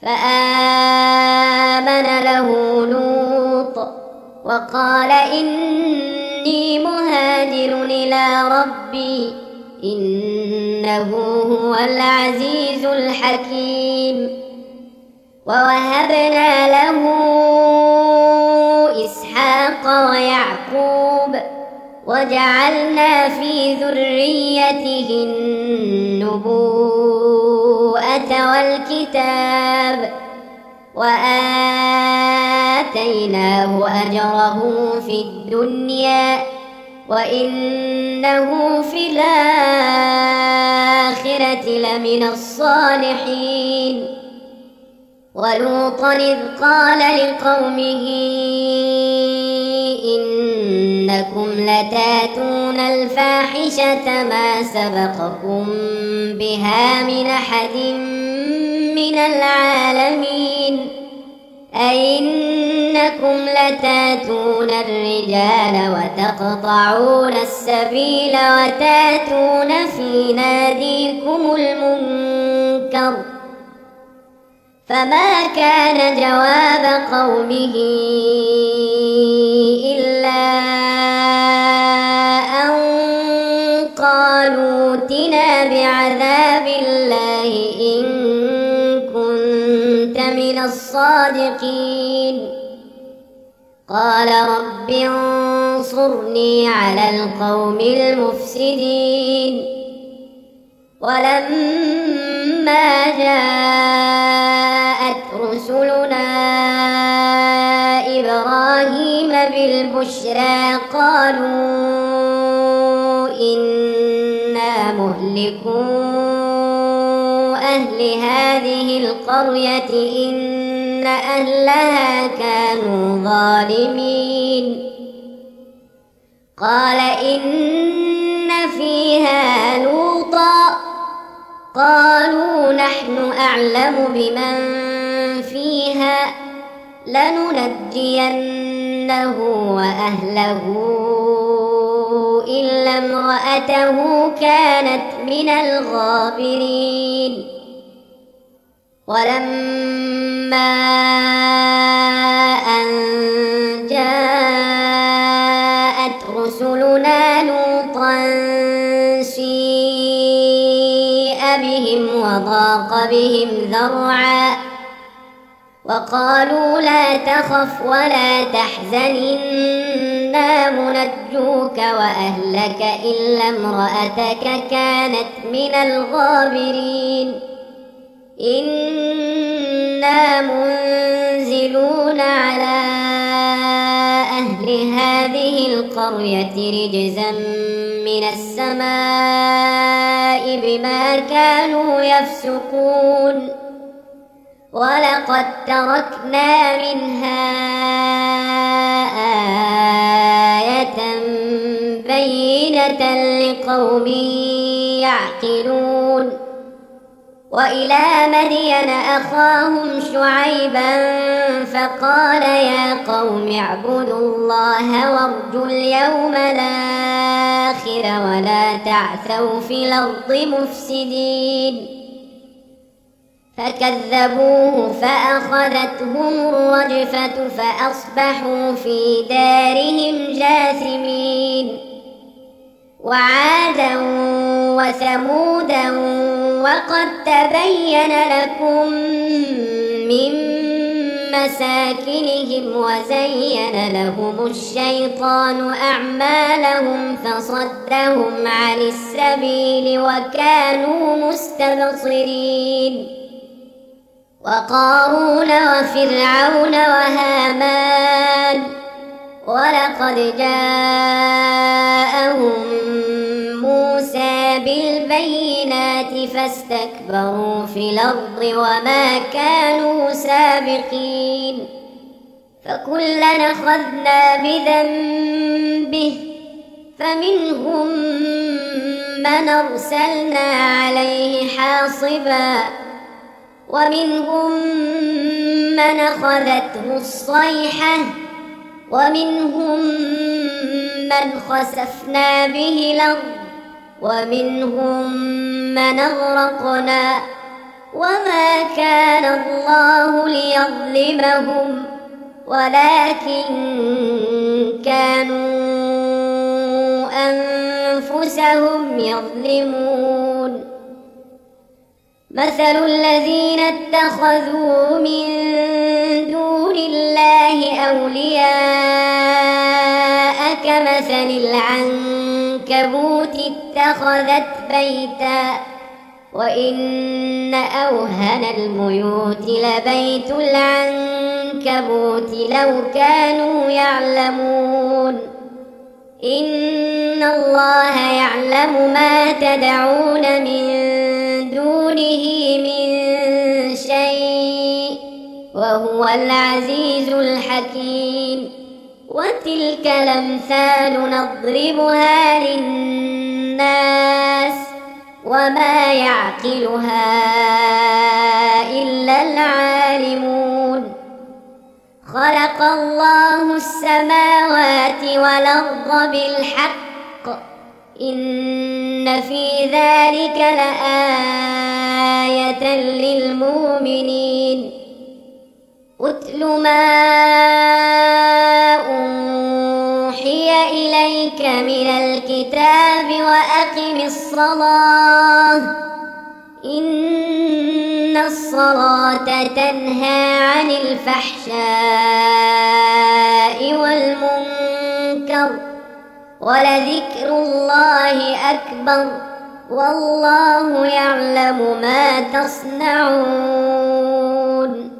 فآمن له لوط وقال إني مهاجر إلى ربي إنه هو العزيز الحكيم. ووهبنا له إسحاق ويعقوب وجعلنا في ذريته النبوءة والكتاب وآتيناه أجره في الدنيا وإنه في الآخرة لمن الصالحين. ولوطا إذ قال لقومه إنكم لتاتون الفاحشة ما سبقكم بها من أحد من العالمين أئنكم لتاتون الرجال وتقطعون السبيل وتاتون في ناديكم المنكر. فما كان جواب قومه إلا أن قالوا ائتنا بعذاب الله إن كنت من الصادقين. قال رب انصرني على القوم المفسدين. ولما جاءت رسلنا إبراهيم بالبشرى قالوا إنا مهلكو أهل هذه القرية إن أهلها كانوا ظالمين. قال إن فيها لوطا قالوا نحن أعلم بمن فيها لننجينه وأهله إلا امرأته كانت من الغابرين. ولما أن جاءت رسلنا لوطا سيء بهم وضاق بهم ذرعا وقالوا لا تخف ولا تحزن إنا منجوك وأهلك إلا امرأتك كانت من الغابرين. إنا منزلون على أهل هذه القرية رجزا من السماء بما كانوا يفسقون. ولقد تركنا منها آية بينة لقوم يعقلون. وإلى مدين أخاهم شعيبا فقال يا قوم اعبدوا الله وارجوا اليوم الآخر ولا تعثوا في الأرض مفسدين. فكذبوه فأخذتهم الرجفة فأصبحوا في دارهم جاثمين. وعادا وثمودا وقد تبين لكم من مساكنهم وزين لهم الشيطان أعمالهم فصدهم عن السبيل وكانوا مستبصرين. وقارون وفرعون وهامان ولقد جاءهم موسى بالبينات فاستكبروا في الأرض وما كانوا سابقين. فكلا أخذنا بذنبه فمنهم من أرسلنا عليه حاصبا ومنهم من أخذته الصيحة ومنهم من خسفنا به الأرض ومنهم من أغرقنا وما كان الله ليظلمهم ولكن كانوا أنفسهم يظلمون. مثل الذين اتخذوا من دون الله أولياء كمثل العنكبوت اتخذت بيتا وإن أوهن البيوت لبيت العنكبوت لو كانوا يعلمون. إن الله يعلم ما تدعون من دونه من شيء وهو العزيز الحكيم. وتلك الأمثال نضربها للناس وما يعقلها إلا العالمون. خلق الله السماوات والأرض بالحق إن في ذلك لآية للمؤمنين. اتل ما أوحي إليك من الكتاب وأقم الصلاة إن الصلاة تنهى عن الفحشاء والمنكر ولذكر الله أكبر والله يعلم ما تصنعون.